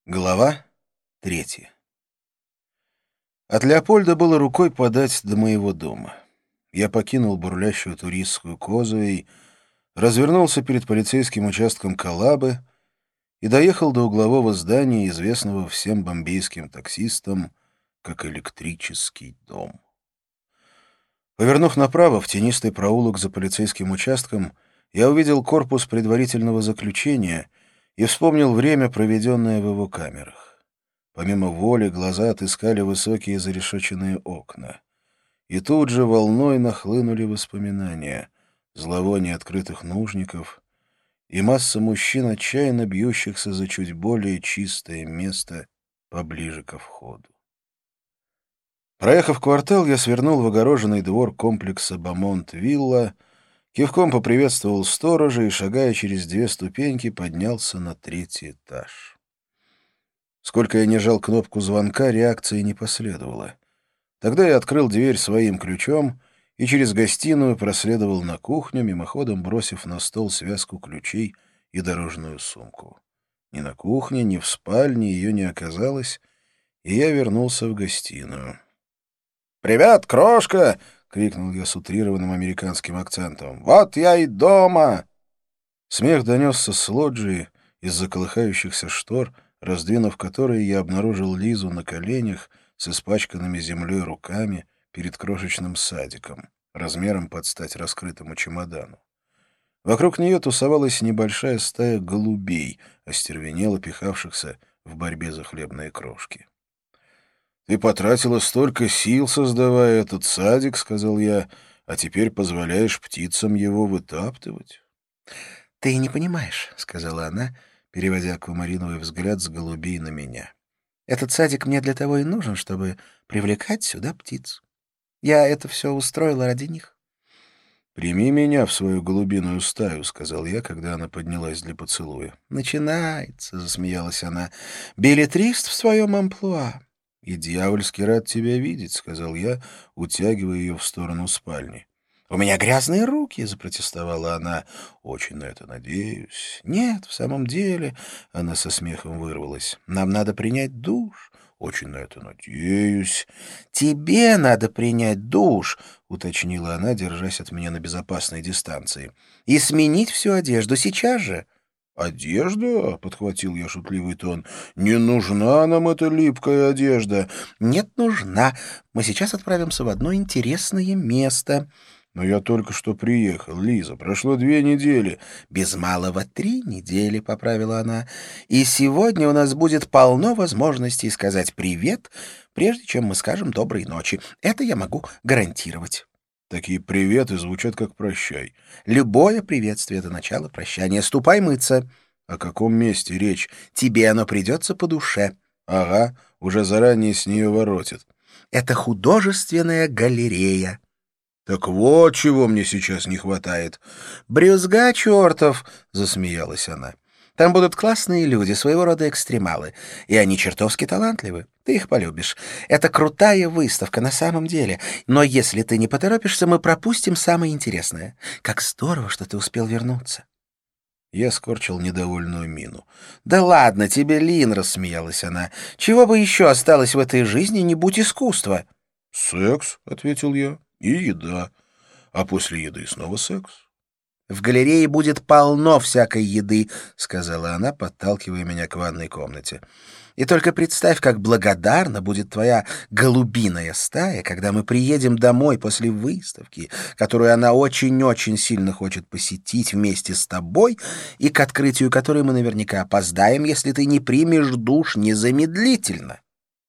Глава 3. От Леопольда было рукой подать до моего дома. Я покинул бурлящую туристскую Козуэй, развернулся перед полицейским участком Калабы и доехал до углового здания, известного всем бомбейским таксистам как Электрический дом. Повернув направо в тенистый проулок за полицейским участком, я увидел корпус предварительного заключения и вспомнил время, проведенное в его камерах. Помимо воли глаза отыскали высокие зарешоченные окна. И тут же волной нахлынули воспоминания, зловоние открытых нужников и масса мужчин, отчаянно бьющихся за чуть более чистое место поближе ко входу. Проехав квартал, я свернул в огороженный двор комплекса Бамонт-Вилла, кивком поприветствовал сторожа и, шагая через 2 ступеньки, поднялся на 3-й этаж. Сколько я не жал кнопку звонка, реакции не последовало. Тогда я открыл дверь своим ключом и через гостиную проследовал на кухню, мимоходом бросив на стол связку ключей и дорожную сумку. Ни на кухне, ни в спальне ее не оказалось, и я вернулся в гостиную. «Привет, крошка!» — крикнул я с утрированным американским акцентом. «Вот я и дома!» Смех донесся с лоджии из-за колыхающихся штор, раздвинув которые, я обнаружил Лизу на коленях с испачканными землей руками перед крошечным садиком, размером под стать раскрытому чемодану. Вокруг нее тусовалась небольшая стая голубей, остервенело пихавшихся в борьбе за хлебные крошки. «Ты потратила столько сил, создавая этот садик, — сказал я, — а теперь позволяешь птицам его вытаптывать?» «Ты не понимаешь, — сказала она, переводя аквамариновый взгляд с голубей на меня. Этот садик мне для того и нужен, чтобы привлекать сюда птиц. Я это все устроила ради них». «Прими меня в свою голубиную стаю, — сказал я, когда она поднялась для поцелуя». «Начинается, — засмеялась она, — беллетрист в своем амплуа». «И дьявольски рад тебя видеть, — сказал я, утягивая ее в сторону спальни». «У меня грязные руки, — запротестовала она. — Очень на это надеюсь». «Нет, в самом деле, — она со смехом вырвалась, — нам надо принять душ». «Очень на это надеюсь». «Тебе надо принять душ, — уточнила она, держась от меня на безопасной дистанции, — и сменить всю одежду сейчас же». «Одежда?» — подхватил я шутливый тон. «Не нужна нам эта липкая одежда». «Нет, нужна. Мы сейчас отправимся в одно интересное место». «Но я только что приехал, Лиза. Прошло 2 недели». «Без малого 3 недели», — поправила она. «И сегодня у нас будет полно возможностей сказать привет, прежде чем мы скажем доброй ночи. Это я могу гарантировать». «Такие приветы звучат как прощай». «Любое приветствие — это начало прощания. Ступай мыться». «О каком месте речь?» «Тебе оно придется по душе». «Ага, уже заранее с нее воротит». «Это художественная галерея». «Так вот чего мне сейчас не хватает». «Брюзга чертов!» — засмеялась она. «Там будут классные люди, своего рода экстремалы, и они чертовски талантливы. Ты их полюбишь. Это крутая выставка на самом деле, но если ты не поторопишься, мы пропустим самое интересное. Как здорово, что ты успел вернуться». Я скорчил недовольную мину. «Да ладно тебе, Лин!» — рассмеялась она. «Чего бы еще осталось в этой жизни, не будь искусства?» «Секс», — ответил я, — «и еда. А после еды снова секс». «В галерее будет полно всякой еды», — сказала она, подталкивая меня к ванной комнате. «И только представь, как благодарна будет твоя голубиная стая, когда мы приедем домой после выставки, которую она очень-очень сильно хочет посетить вместе с тобой, и к открытию которой мы наверняка опоздаем, если ты не примешь душ незамедлительно».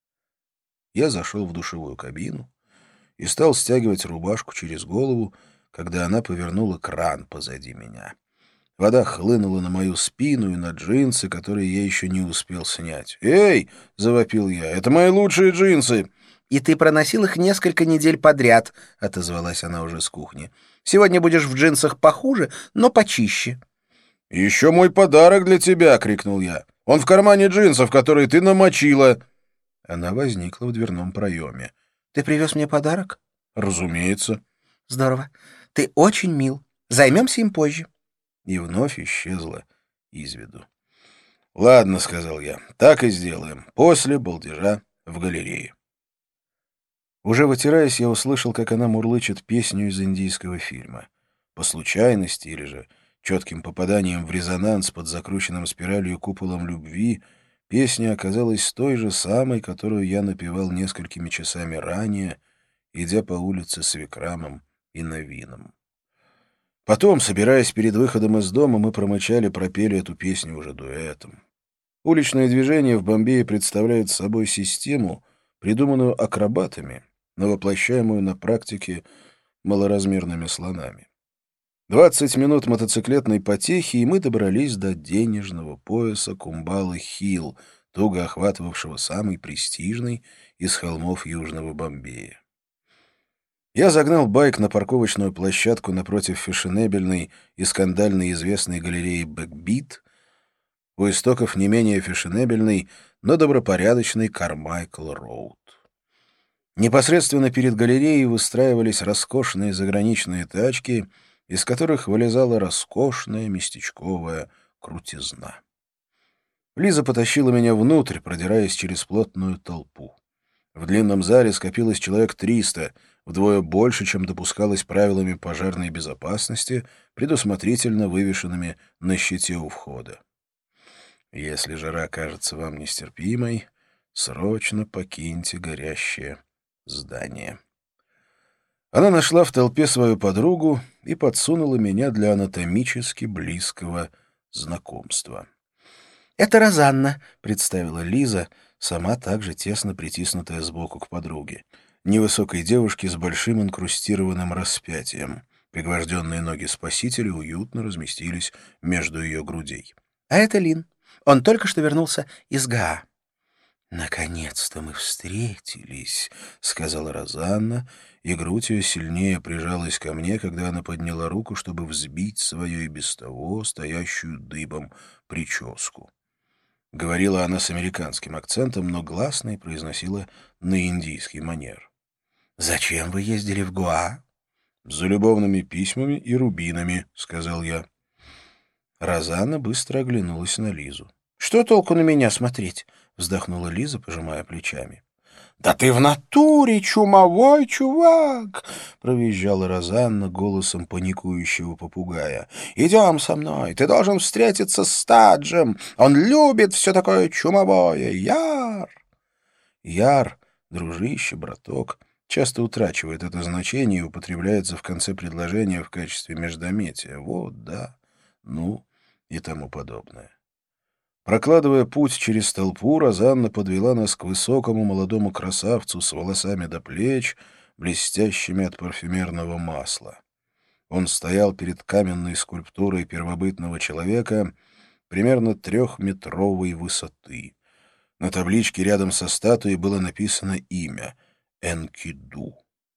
Я зашел в душевую кабину и стал стягивать рубашку через голову, когда она повернула кран позади меня. Вода хлынула на мою спину и на джинсы, которые я еще не успел снять. «Эй!» — завопил я. «Это мои лучшие джинсы!» «И ты проносил их несколько недель подряд», — отозвалась она уже с кухни. «Сегодня будешь в джинсах похуже, но почище». «Еще мой подарок для тебя!» — крикнул я. «Он в кармане джинсов, которые ты намочила!» Она возникла в дверном проеме. «Ты привез мне подарок?» «Разумеется». «Здорово. Ты очень мил. Займемся им позже». И вновь исчезла из виду. «Ладно», — сказал я, — «так и сделаем. После балдежа в галерее». Уже вытираясь, я услышал, как она мурлычет песню из индийского фильма. По случайности или же четким попаданием в резонанс под закрученным спиралью куполом любви, песня оказалась той же самой, которую я напевал несколькими часами ранее, идя по улице с Викрамом и Навином. Потом, собираясь перед выходом из дома, мы пропели эту песню уже дуэтом. Уличное движение в Бомбее представляет собой систему, придуманную акробатами, но воплощаемую на практике малоразмерными слонами. 20 минут мотоциклетной потехи, и мы добрались до денежного пояса Кумбалы-Хилл, туго охватывавшего самый престижный из холмов Южного Бомбея. Я загнал байк на парковочную площадку напротив фешенебельной и скандально известной галереи «Бэкбит», у истоков не менее фешенебельный, но добропорядочный Кармайкл-Роуд. Непосредственно перед галереей выстраивались роскошные заграничные тачки, из которых вылезала роскошная местечковая крутизна. Лиза потащила меня внутрь, продираясь через плотную толпу. В длинном зале скопилось человек 300, вдвое больше, чем допускалось правилами пожарной безопасности, предусмотрительно вывешенными на щите у входа. Если жара кажется вам нестерпимой, срочно покиньте горящее здание. Она нашла в толпе свою подругу и подсунула меня для анатомически близкого знакомства. «Это Розанна», — представила Лиза, сама также тесно притиснутая сбоку к подруге. Невысокой девушке с большим инкрустированным распятием. Пригвожденные ноги спасителя уютно разместились между ее грудей. «А это Лин. Он только что вернулся из Гаа». «Наконец-то мы встретились», — сказала Розанна, и грудь ее сильнее прижалась ко мне, когда она подняла руку, чтобы взбить свою и без того стоящую дыбом прическу. Говорила она с американским акцентом, но гласной произносила на индийский манер. «Зачем вы ездили в Гоа?» «За любовными письмами и рубинами», — сказал я. Розанна быстро оглянулась на Лизу. «Что толку на меня смотреть?» — вздохнула Лиза, пожимая плечами. «Да ты в натуре чумовой чувак!» — провизжала Розанна голосом паникующего попугая. «Идем со мной, ты должен встретиться с Таджем. Он любит все такое чумовое. Яр!» «Яр», дружище, браток, часто утрачивает это значение и употребляется в конце предложения в качестве междометия. Вот, да, ну и тому подобное. Прокладывая путь через толпу, Розанна подвела нас к высокому молодому красавцу с волосами до плеч, блестящими от парфюмерного масла. Он стоял перед каменной скульптурой первобытного человека примерно 3-метровой высоты. На табличке рядом со статуей было написано имя — Энкиду.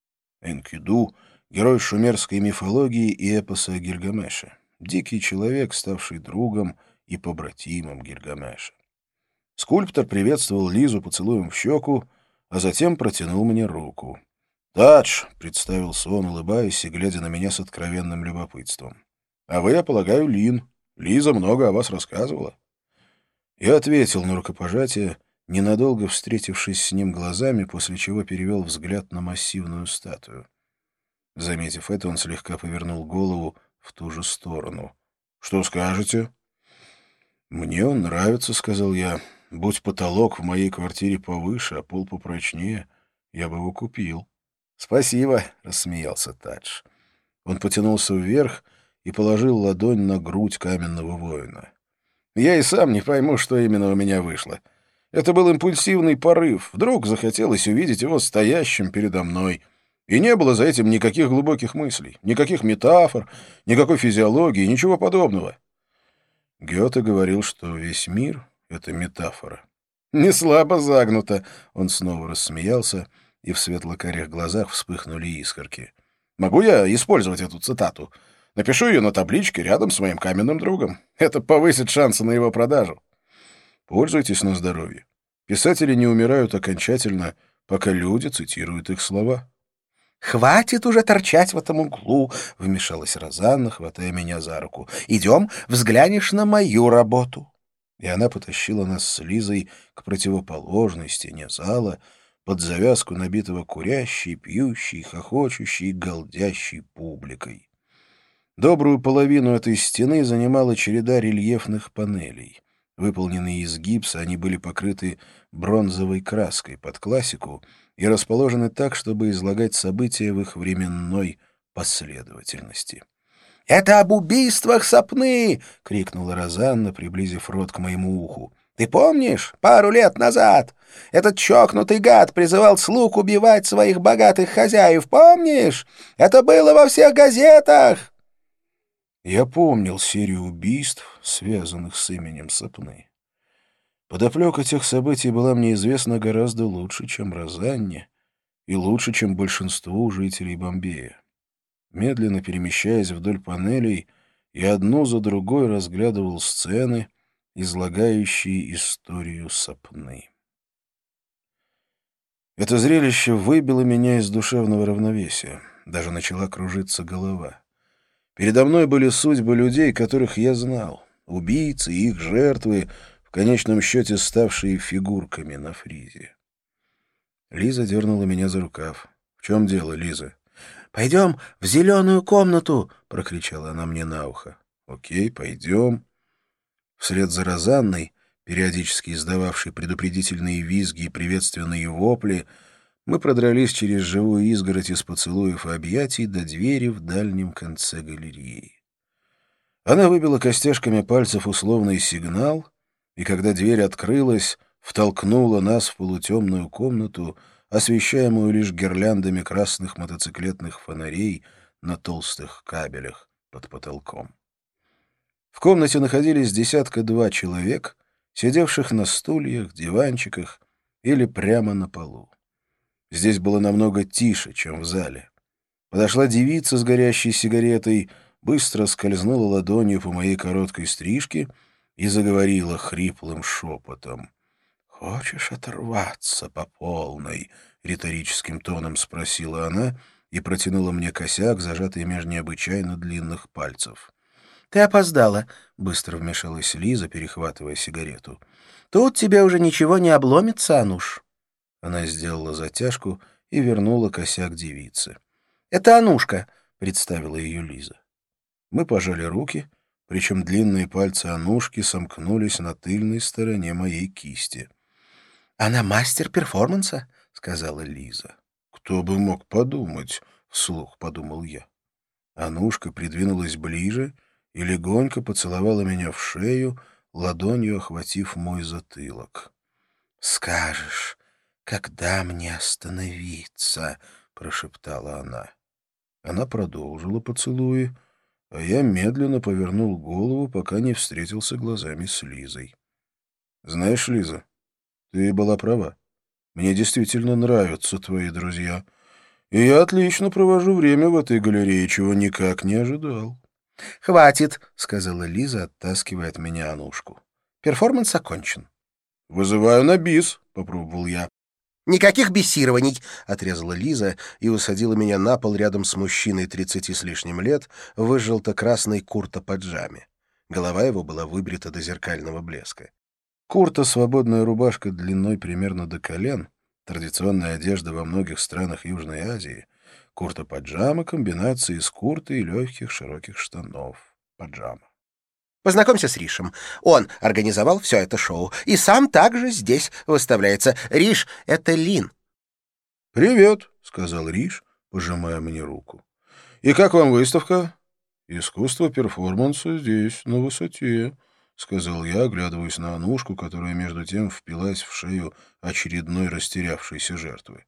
Энкиду — герой шумерской мифологии и эпоса Гильгамеша. Дикий человек, ставший другом и побратимом Гильгамеша. Скульптор приветствовал Лизу поцелуем в щеку, а затем протянул мне руку. «Тадж», — представился он, улыбаясь и глядя на меня с откровенным любопытством. «А вы, я полагаю, Лин. Лиза много о вас рассказывала». Я ответил на рукопожатие, ненадолго встретившись с ним глазами, после чего перевел взгляд на массивную статую. Заметив это, он слегка повернул голову в ту же сторону. «Что скажете?» «Мне он нравится», — сказал я. «Будь потолок в моей квартире повыше, а пол попрочнее, я бы его купил». «Спасибо», — рассмеялся Тадж. Он потянулся вверх и положил ладонь на грудь каменного воина. «Я и сам не пойму, что именно у меня вышло. Это был импульсивный порыв. Вдруг захотелось увидеть его стоящим передо мной. И не было за этим никаких глубоких мыслей, никаких метафор, никакой физиологии, ничего подобного». Гёте говорил, что весь мир — это метафора. «Не слабо загнуто», — он снова рассмеялся, и в светло-карих глазах вспыхнули искорки. «Могу я использовать эту цитату? Напишу ее на табличке рядом с моим каменным другом. Это повысит шансы на его продажу». «Пользуйтесь на здоровье. Писатели не умирают окончательно, пока люди цитируют их слова». «Хватит уже торчать в этом углу», — вмешалась Розанна, хватая меня за руку. «Идем, взглянешь на мою работу». и она потащила нас с Лизой к противоположной стене зала, под завязку набитого курящей, пьющей, хохочущей и галдящей публикой. Добрую половину этой стены занимала череда рельефных панелей. Выполненные из гипса, они были покрыты бронзовой краской под классику и расположены так, чтобы излагать события в их временной последовательности. «Это об убийствах Сапны!» — крикнула Розанна, приблизив рот к моему уху. «Ты помнишь, пару лет назад этот чокнутый гад призывал слуг убивать своих богатых хозяев, помнишь? Это было во всех газетах!» Я помнил серию убийств, связанных с именем Сапны. Подоплека тех событий была мне известна гораздо лучше, чем Розанне, и лучше, чем большинству жителей Бомбея. Медленно перемещаясь вдоль панелей, я одну за другой разглядывал сцены, излагающие историю Сапны. Это зрелище выбило меня из душевного равновесия. Даже начала кружиться голова. Передо мной были судьбы людей, которых я знал, убийцы и их жертвы, в конечном счете ставшие фигурками на фризе. Лиза дернула меня за рукав. — В чем дело, Лиза? — Пойдем в зеленую комнату! — прокричала она мне на ухо. — Окей, пойдем. Вслед за Розанной, периодически издававшей предупредительные визги и приветственные вопли, мы продрались через живую изгородь из поцелуев и объятий до двери в дальнем конце галереи. Она выбила костяшками пальцев условный сигнал, и когда дверь открылась, втолкнула нас в полутемную комнату, освещаемую лишь гирляндами красных мотоциклетных фонарей на толстых кабелях под потолком. В комнате находились 12 человек, сидевших на стульях, диванчиках или прямо на полу. Здесь было намного тише, чем в зале. Подошла девица с горящей сигаретой, быстро скользнула ладонью по моей короткой стрижке и заговорила хриплым шепотом. «Хочешь оторваться по полной?» — риторическим тоном спросила она и протянула мне косяк, зажатый меж необычайно длинных пальцев. «Ты опоздала», — быстро вмешалась Лиза, перехватывая сигарету. «Тут тебе уже ничего не обломится, Ануш». Она сделала затяжку и вернула косяк девице. «Это Анушка», — представила ее Лиза. Мы пожали руки, причем длинные пальцы Анушки сомкнулись на тыльной стороне моей кисти. «Она мастер перформанса», — сказала Лиза. «Кто бы мог подумать», — вслух подумал я. Анушка придвинулась ближе и легонько поцеловала меня в шею, ладонью охватив мой затылок. «Скажешь, когда мне остановиться?» — прошептала она. Она продолжила поцелуи, а я медленно повернул голову, пока не встретился глазами с Лизой. «Знаешь, Лиза, ты была права. Мне действительно нравятся твои друзья, и я отлично провожу время в этой галерее, чего никак не ожидал». «Хватит», — сказала Лиза, оттаскивая от меня Анушку. «Перформанс окончен». «Вызываю на бис», — попробовал я. «Никаких бисирований!» — отрезала Лиза и усадила меня на пол рядом с мужчиной 30 с лишним лет в желто-красной курто-паджаме. Голова его была выбрита до зеркального блеска. Курта — свободная рубашка длиной примерно до колен, традиционная одежда во многих странах Южной Азии. Курта-паджама — комбинация из курты и легких широких штанов. Паджама. «Познакомься с Ришем. Он организовал все это шоу и сам также здесь выставляется. Риш — это Лин». «Привет», — сказал Риш, пожимая мне руку. «И как вам выставка?» «Искусство перформанса здесь, на высоте», — сказал я, оглядываясь на Анушку, которая между тем впилась в шею очередной растерявшейся жертвы.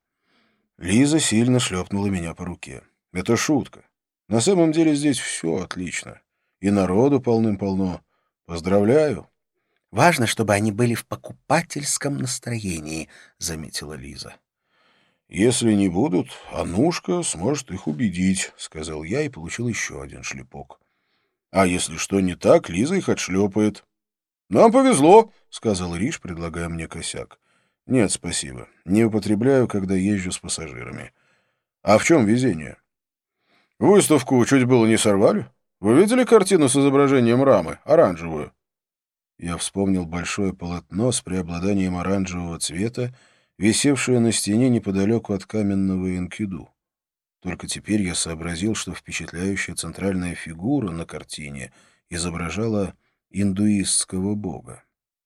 Лиза сильно шлепнула меня по руке. «Это шутка. На самом деле здесь все отлично. И народу полным-полно. Поздравляю». «Важно, чтобы они были в покупательском настроении», — заметила Лиза. «Если не будут, Анушка сможет их убедить», — сказал я и получил еще один шлепок. «А если что не так, Лиза их отшлепает». «Нам повезло», — сказал Риш, предлагая мне косяк. «Нет, спасибо. Не употребляю, когда езжу с пассажирами». «А в чем везение?» «Выставку чуть было не сорвали. Вы видели картину с изображением рамы, оранжевую?» Я вспомнил большое полотно с преобладанием оранжевого цвета, висевшее на стене неподалеку от каменного Энкиду. Только теперь я сообразил, что впечатляющая центральная фигура на картине изображала индуистского бога.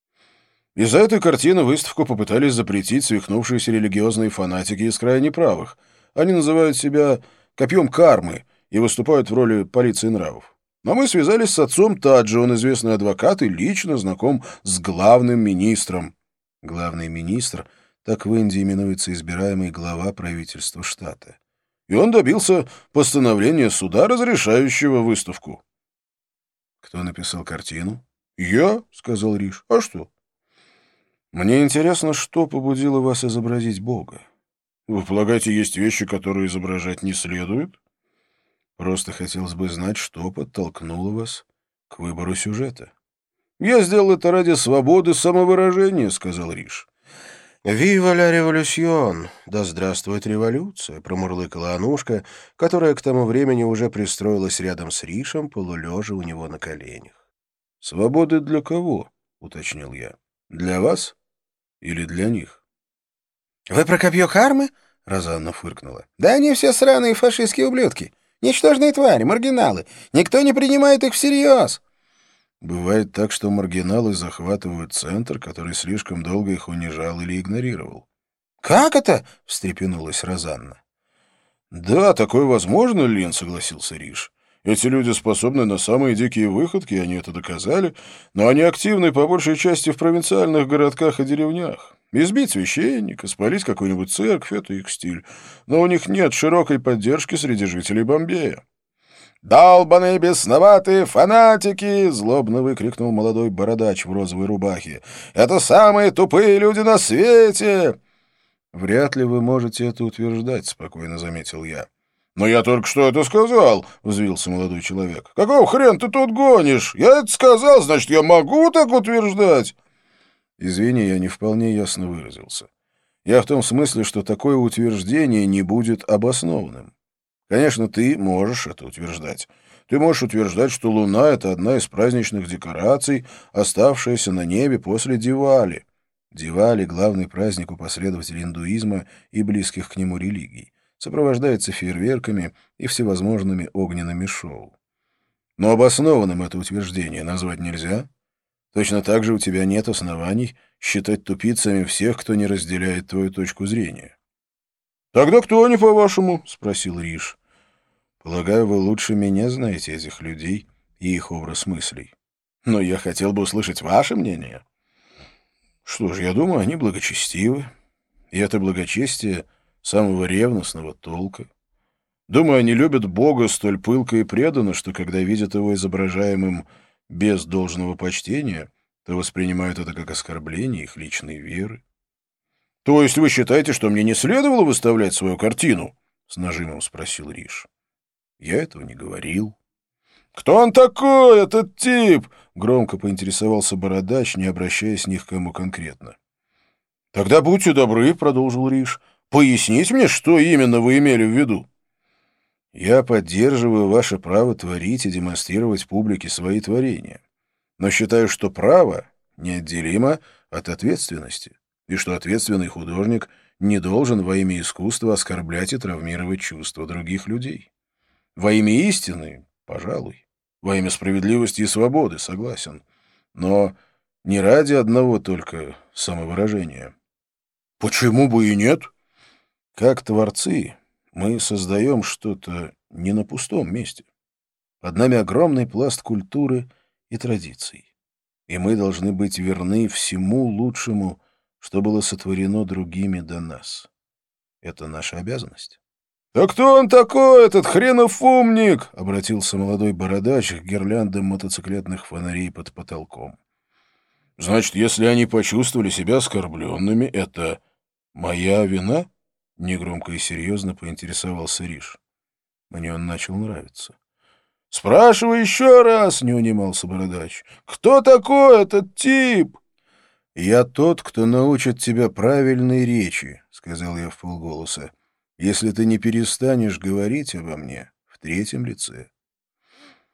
Из-за этой картины выставку попытались запретить свихнувшиеся религиозные фанатики из крайне правых. Они называют себя «копьем кармы» и выступают в роли полиции нравов. Но мы связались с отцом Таджи, он известный адвокат и лично знаком с главным министром. Главный министр — так в Индии именуется избираемый глава правительства штата. И он добился постановления суда, разрешающего выставку. «Кто написал картину?» «Я», — сказал Риш. «А что?» «Мне интересно, что побудило вас изобразить Бога. Вы полагаете, есть вещи, которые изображать не следует? Просто хотелось бы знать, что подтолкнуло вас к выбору сюжета». «Я сделал это ради свободы самовыражения», — сказал Риш. «Вива ля революцион! Да здравствует революция!» — промурлыкала Анушка, которая к тому времени уже пристроилась рядом с Ришем, полулежа у него на коленях. «Свободы для кого?» — уточнил я. «Для вас или для них?» «Вы про копье кармы?» — Розанна фыркнула. «Да они все сраные фашистские ублюдки. Ничтожные твари, маргиналы. Никто не принимает их всерьез». Бывает так, что маргиналы захватывают центр, который слишком долго их унижал или игнорировал. «Как это?» — встрепенулась Розанна. «Да, такое возможно, Лин», — согласился Риш. «Эти люди способны на самые дикие выходки, они это доказали, но они активны по большей части в провинциальных городках и деревнях. Избить священника, спалить какую-нибудь церковь — это их стиль, но у них нет широкой поддержки среди жителей Бомбея». «Долбаные бесноватые фанатики!» — злобно выкрикнул молодой бородач в розовой рубахе. «Это самые тупые люди на свете!» «Вряд ли вы можете это утверждать», — спокойно заметил я. «Но я только что это сказал», — взвился молодой человек. «Какого хрен ты тут гонишь? Я это сказал, значит, я могу так утверждать?» «Извини, я не вполне ясно выразился. Я в том смысле, что такое утверждение не будет обоснованным. Конечно, ты можешь это утверждать. Ты можешь утверждать, что Луна — это одна из праздничных декораций, оставшаяся на небе после Дивали. Дивали — главный праздник у последователей индуизма и близких к нему религий. Сопровождается фейерверками и всевозможными огненными шоу. Но обоснованным это утверждение назвать нельзя. Точно так же у тебя нет оснований считать тупицами всех, кто не разделяет твою точку зрения. «Тогда кто они, по-вашему?» — спросил Риш. «Полагаю, вы лучше меня знаете этих людей и их образ мыслей. Но я хотел бы услышать ваше мнение». «Что ж, я думаю, они благочестивы. И это благочестие самого ревностного толка. Думаю, они любят Бога столь пылко и преданно, что когда видят его изображаемым без должного почтения, то воспринимают это как оскорбление их личной веры». «То есть вы считаете, что мне не следовало выставлять свою картину?» — с нажимом спросил Риш. «Я этого не говорил». «Кто он такой, этот тип?» — громко поинтересовался бородач, не обращаясь ни к кому конкретно. «Тогда будьте добры», — продолжил Риш, — «пояснить мне, что именно вы имели в виду». «Я поддерживаю ваше право творить и демонстрировать публике свои творения, но считаю, что право неотделимо от ответственности, и что ответственный художник не должен во имя искусства оскорблять и травмировать чувства других людей. Во имя истины, пожалуй, во имя справедливости и свободы, согласен, но не ради одного только самовыражения». «Почему бы и нет?» Как творцы мы создаем что-то не на пустом месте. Под нами огромный пласт культуры и традиций, и мы должны быть верны всему лучшему, что было сотворено другими до нас. Это наша обязанность. «А кто он такой, этот хренов умник?» — обратился молодой бородач к гирляндам мотоциклетных фонарей под потолком. «Значит, если они почувствовали себя оскорбленными, это моя вина?» — негромко и серьезно поинтересовался Риш. Мне он начал нравиться. «Спрашивай еще раз!» — не унимался бородач. «Кто такой этот тип?» «Я тот, кто научит тебя правильной речи», — сказал я вполголоса, «если ты не перестанешь говорить обо мне в третьем лице».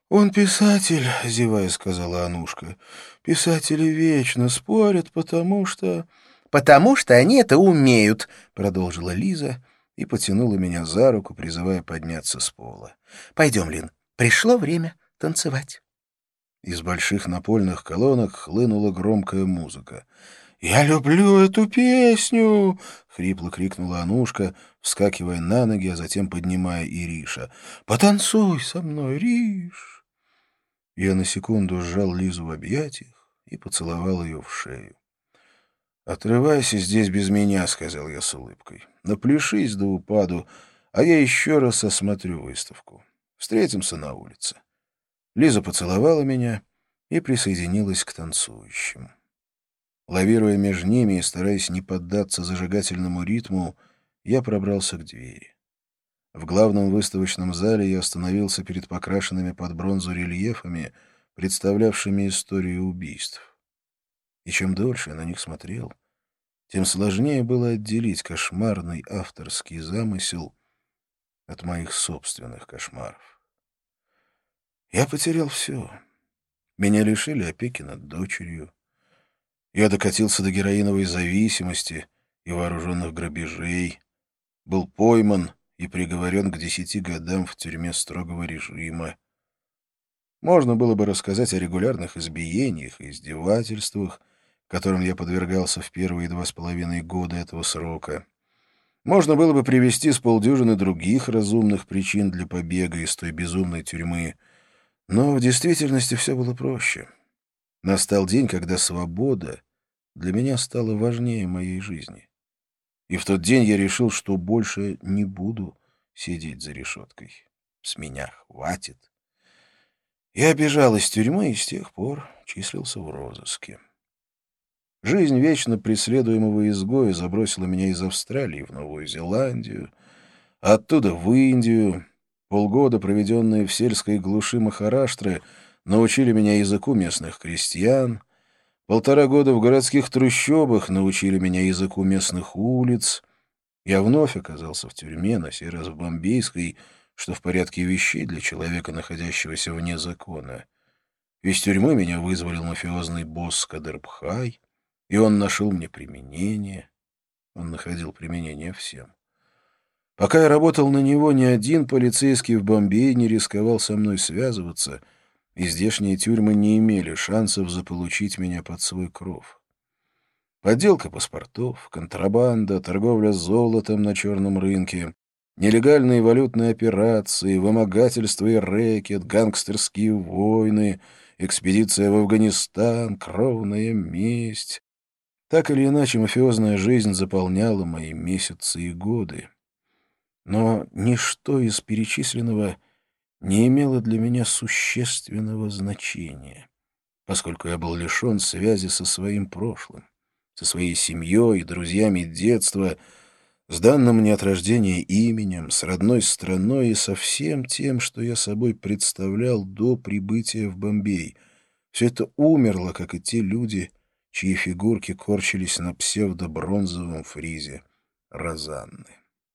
«Он писатель», — зевая сказала Анушка. «Писатели вечно спорят, потому что...» «Потому что они это умеют», — продолжила Лиза и потянула меня за руку, призывая подняться с пола. «Пойдем, Лин, пришло время танцевать». Из больших напольных колонок хлынула громкая музыка. «Я люблю эту песню!» — хрипло крикнула Анушка, вскакивая на ноги, а затем поднимая Ириша. «Потанцуй со мной, Риш!» Я на секунду сжал Лизу в объятиях и поцеловал ее в шею. «Отрывайся здесь без меня», — сказал я с улыбкой. «Напляшись до упаду, а я еще раз осмотрю выставку. Встретимся на улице». Лиза поцеловала меня и присоединилась к танцующим. Лавируя между ними и стараясь не поддаться зажигательному ритму, я пробрался к двери. В главном выставочном зале я остановился перед покрашенными под бронзу рельефами, представлявшими историю убийств. И чем дольше я на них смотрел, тем сложнее было отделить кошмарный авторский замысел от моих собственных кошмаров. Я потерял все. Меня лишили опеки над дочерью. Я докатился до героиновой зависимости и вооруженных грабежей, был пойман и приговорен к 10 годам в тюрьме строгого режима. Можно было бы рассказать о регулярных избиениях и издевательствах, которым я подвергался в первые 2,5 года этого срока. Можно было бы привести с полдюжины других разумных причин для побега из той безумной тюрьмы, но в действительности все было проще. Настал день, когда свобода для меня стала важнее моей жизни. И в тот день я решил, что больше не буду сидеть за решеткой. С меня хватит. Я бежал из тюрьмы и с тех пор числился в розыске. Жизнь вечно преследуемого изгоя забросила меня из Австралии в Новую Зеландию, оттуда в Индию. Полгода, проведенные в сельской глуши Махараштры, научили меня языку местных крестьян. 1,5 года в городских трущобах научили меня языку местных улиц. Я вновь оказался в тюрьме, на сей раз в Бомбейской, что в порядке вещей для человека, находящегося вне закона. Из тюрьмы меня вызволил мафиозный босс Кадырбхай, и он нашел мне применение. Он находил применение всем. Пока я работал на него, ни один полицейский в Бомбее не рисковал со мной связываться, и здешние тюрьмы не имели шансов заполучить меня под свой кров. Подделка паспортов, контрабанда, торговля золотом на черном рынке, нелегальные валютные операции, вымогательство и рэкет, гангстерские войны, экспедиция в Афганистан, кровная месть. Так или иначе, мафиозная жизнь заполняла мои месяцы и годы. Но ничто из перечисленного не имело для меня существенного значения, поскольку я был лишен связи со своим прошлым, со своей семьей и друзьями детства, с данным мне от рождения именем, с родной страной и со всем тем, что я собой представлял до прибытия в Бомбей. Все это умерло, как и те люди, чьи фигурки корчились на псевдо-бронзовом фризе Розанны.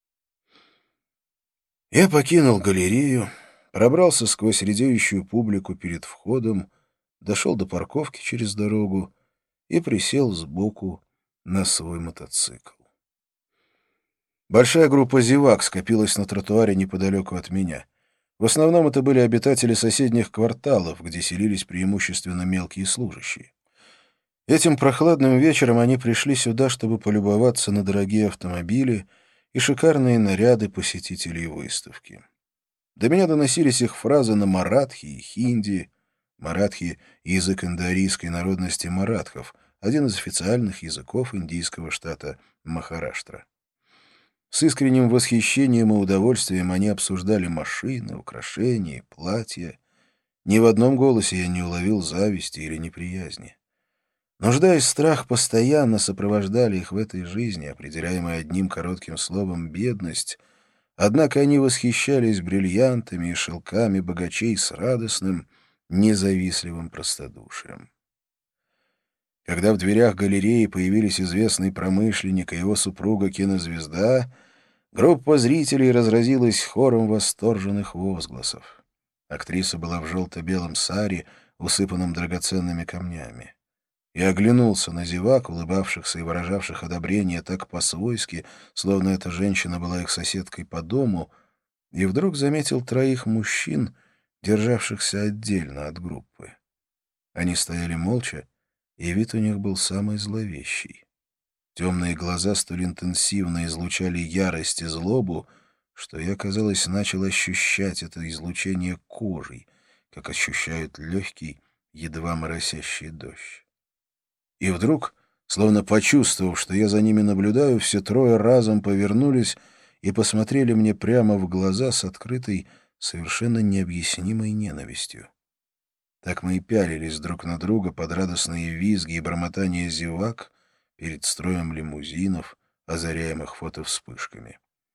Я покинул галерею, пробрался сквозь редеющую публику перед входом, дошел до парковки через дорогу и присел сбоку на свой мотоцикл. Большая группа зевак скопилась на тротуаре неподалеку от меня. В основном это были обитатели соседних кварталов, где селились преимущественно мелкие служащие. Этим прохладным вечером они пришли сюда, чтобы полюбоваться на дорогие автомобили и шикарные наряды посетителей выставки. До меня доносились их фразы на маратхи и хинди. Маратхи — язык индоарийской народности маратхов, один из официальных языков индийского штата Махараштра. С искренним восхищением и удовольствием они обсуждали машины, украшения, платья. Ни в одном голосе я не уловил зависти или неприязни. Нужда и страх постоянно сопровождали их в этой жизни, определяемой одним коротким словом «бедность», однако они восхищались бриллиантами и шелками богачей с радостным, независливым простодушием. Когда в дверях галереи появились известный промышленник и его супруга кинозвезда, группа зрителей разразилась хором восторженных возгласов. Актриса была в желто-белом саре, усыпанном драгоценными камнями. Я оглянулся на зевак, улыбавшихся и выражавших одобрение так по-свойски, словно эта женщина была их соседкой по дому, и вдруг заметил троих мужчин, державшихся отдельно от группы. Они стояли молча, и вид у них был самый зловещий. Темные глаза столь интенсивно излучали ярость и злобу, что я, казалось, начал ощущать это излучение кожей, как ощущают легкий, едва моросящий дождь. И вдруг, словно почувствовав, что я за ними наблюдаю, все трое разом повернулись и посмотрели мне прямо в глаза с открытой, совершенно необъяснимой ненавистью. Так мы и пялились друг на друга под радостные визги и бормотание зевак перед строем лимузинов, озаряемых фотовспышками.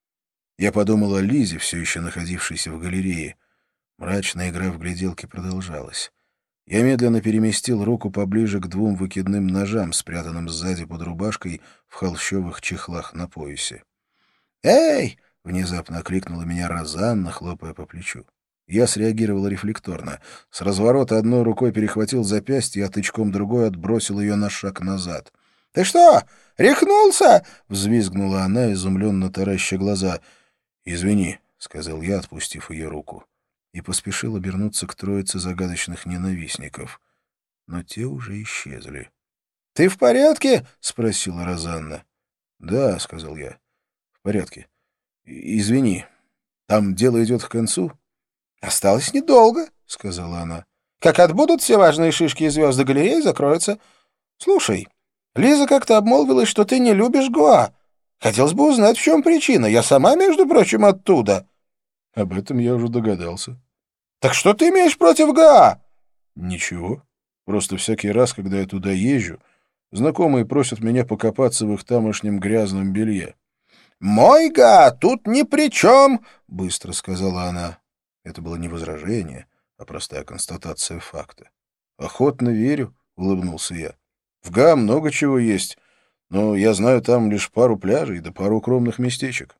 Я подумал о Лизе, все еще находившейся в галерее. Мрачная игра в гляделки продолжалась. Я медленно переместил руку поближе к двум выкидным ножам, спрятанным сзади под рубашкой в холщовых чехлах на поясе. «Эй!» — внезапно окликнула меня Розанна, хлопая по плечу. Я среагировал рефлекторно. С разворота одной рукой перехватил запястье, а тычком другой отбросил ее на шаг назад. «Ты что, рехнулся?» — взвизгнула она, изумленно тараща глаза. «Извини», — сказал я, отпустив ее руку, и поспешил обернуться к троице загадочных ненавистников. Но те уже исчезли. «Ты в порядке?» — спросила Розанна. «Да», — сказал я, — «в порядке. Извини, там дело идет к концу?» «Осталось недолго», — сказала она. «Как отбудут все важные шишки и звезды галереи, закроются. Слушай, Лиза как-то обмолвилась, что ты не любишь Гоа. Хотелось бы узнать, в чем причина. Я сама, между прочим, оттуда». Об этом я уже догадался. «Так что ты имеешь против Гоа?» «Ничего. Просто всякий раз, когда я туда езжу, знакомые просят меня покопаться в их тамошнем грязном белье». «Мой Гоа тут ни при чем», — быстро сказала она. Это было не возражение, а простая констатация факта. «Охотно верю», — улыбнулся я. «В Га много чего есть, но я знаю там лишь пару пляжей да пару укромных местечек».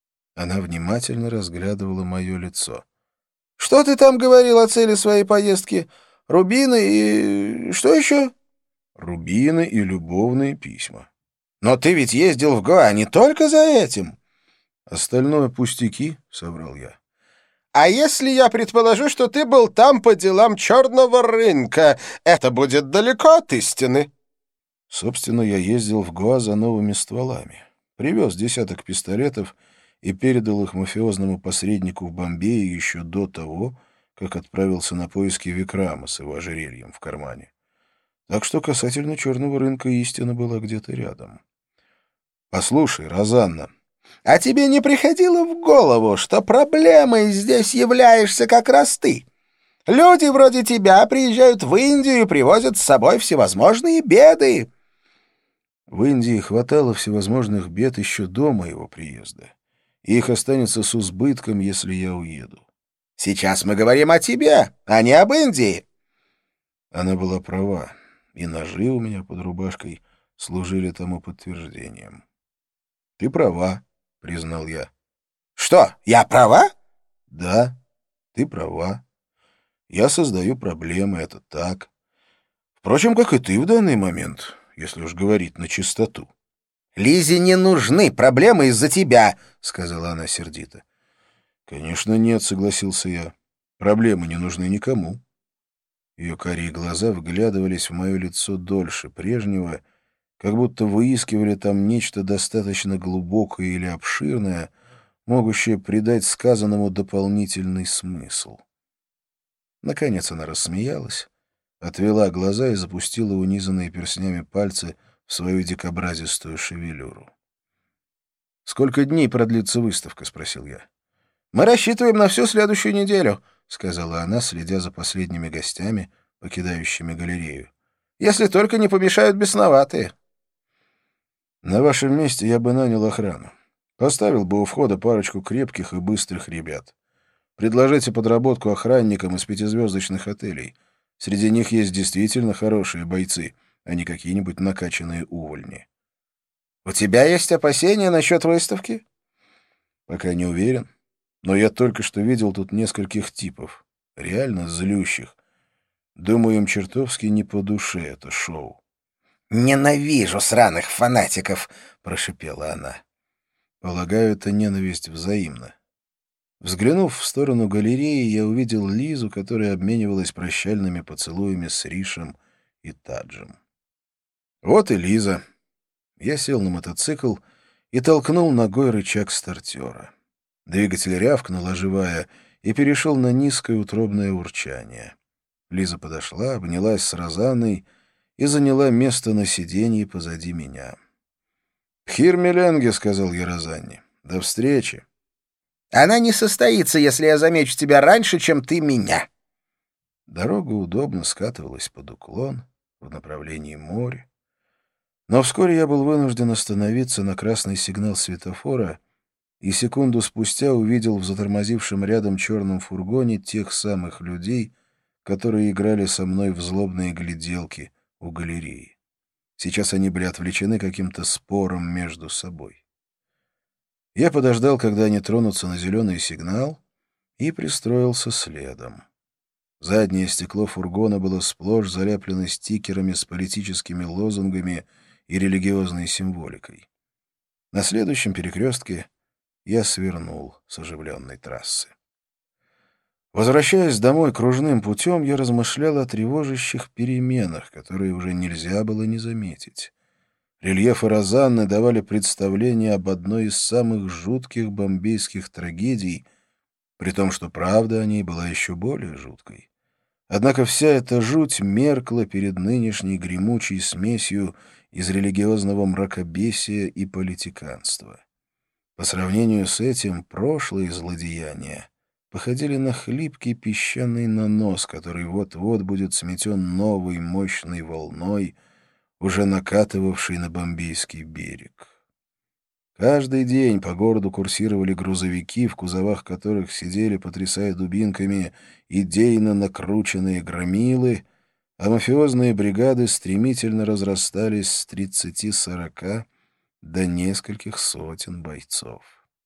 Она внимательно разглядывала мое лицо. «Что ты там говорил о цели своей поездки? Рубины и... что еще?» «Рубины и любовные письма». «Но ты ведь ездил в Гоа не только за этим». «Остальное пустяки», — соврал я. «А если я предположу, что ты был там по делам черного рынка, это будет далеко от истины?» Собственно, я ездил в Гоа за новыми стволами. Привез 10 пистолетов и передал их мафиозному посреднику в Бомбее еще до того, как отправился на поиски Викрама с его ожерельем в кармане. Так что касательно черного рынка истина была где-то рядом. «Послушай, Розанна». «А тебе не приходило в голову, что проблемой здесь являешься как раз ты? Люди вроде тебя приезжают в Индию и привозят с собой всевозможные беды». В Индии хватало всевозможных бед еще до моего приезда. И их останется с избытком, если я уеду. «Сейчас мы говорим о тебе, а не об Индии». Она была права, и ножи у меня под рубашкой служили тому подтверждением. «Ты права», — признал я. «Что, я права?» «Да, ты права. Я создаю проблемы, это так. Впрочем, как и ты в данный момент, если уж говорить на чистоту». «Лизе не нужны проблемы из-за тебя», — сказала она сердито. «Конечно нет», — согласился я. «Проблемы не нужны никому». Ее карие глаза вглядывались в мое лицо дольше прежнего, как будто выискивали там нечто достаточно глубокое или обширное, могущее придать сказанному дополнительный смысл. Наконец она рассмеялась, отвела глаза и запустила унизанные перстнями пальцы в свою дикобразистую шевелюру. «Сколько дней продлится выставка?» — спросил я. «Мы рассчитываем на всю следующую неделю», — сказала она, следя за последними гостями, покидающими галерею. «Если только не помешают бесноватые». «На вашем месте я бы нанял охрану. Поставил бы у входа парочку крепких и быстрых ребят. Предложите подработку охранникам из 5-звездочных отелей. Среди них есть действительно хорошие бойцы, а не какие-нибудь накачанные увольни». «У тебя есть опасения насчет выставки?» «Пока не уверен. Но я только что видел тут нескольких типов. реально злющих. Думаю, им чертовски не по душе это шоу. «Ненавижу сраных фанатиков!» — прошипела она. Полагаю, эта ненависть взаимна. Взглянув в сторону галереи, я увидел Лизу, которая обменивалась прощальными поцелуями с Ришем и Таджем. Вот и Лиза. Я сел на мотоцикл и толкнул ногой рычаг стартера. Двигатель рявкнул, оживая, и перешел на низкое утробное урчание. Лиза подошла, обнялась с Розанной и заняла место на сиденье позади меня. «Пхир Меленге», — сказал я Розанне. «До встречи». «Она не состоится, если я замечу тебя раньше, чем ты меня». Дорога удобно скатывалась под уклон в направлении моря. Но вскоре я был вынужден остановиться на красный сигнал светофора и секунду спустя увидел в затормозившем рядом черном фургоне тех самых людей, которые играли со мной в злобные гляделки у галереи. Сейчас они были отвлечены каким-то спором между собой. Я подождал, когда они тронутся на зеленый сигнал, и пристроился следом. Заднее стекло фургона было сплошь заляплено стикерами с политическими лозунгами и религиозной символикой. На следующем перекрестке я свернул с оживленной трассы. Возвращаясь домой кружным путем, я размышлял о тревожащих переменах, которые уже нельзя было не заметить. Рельефы Розанны давали представление об одной из самых жутких бомбейских трагедий, при том, что правда о ней была еще более жуткой. Однако вся эта жуть меркла перед нынешней гремучей смесью из религиозного мракобесия и политиканства. По сравнению с этим прошлые злодеяния походили на хлипкий песчаный нанос, который вот-вот будет сметен новой мощной волной, уже накатывавшей на Бомбейский берег. Каждый день по городу курсировали грузовики, в кузовах которых сидели, потрясая дубинками, идейно накрученные громилы, а мафиозные бригады стремительно разрастались с 30-40 до нескольких сотен бойцов.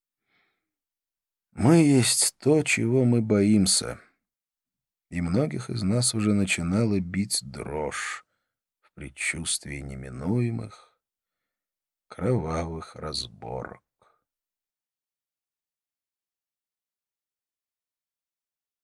Мы есть то, чего мы боимся, и многих из нас уже начинала бить дрожь в предчувствии неминуемых кровавых разборок.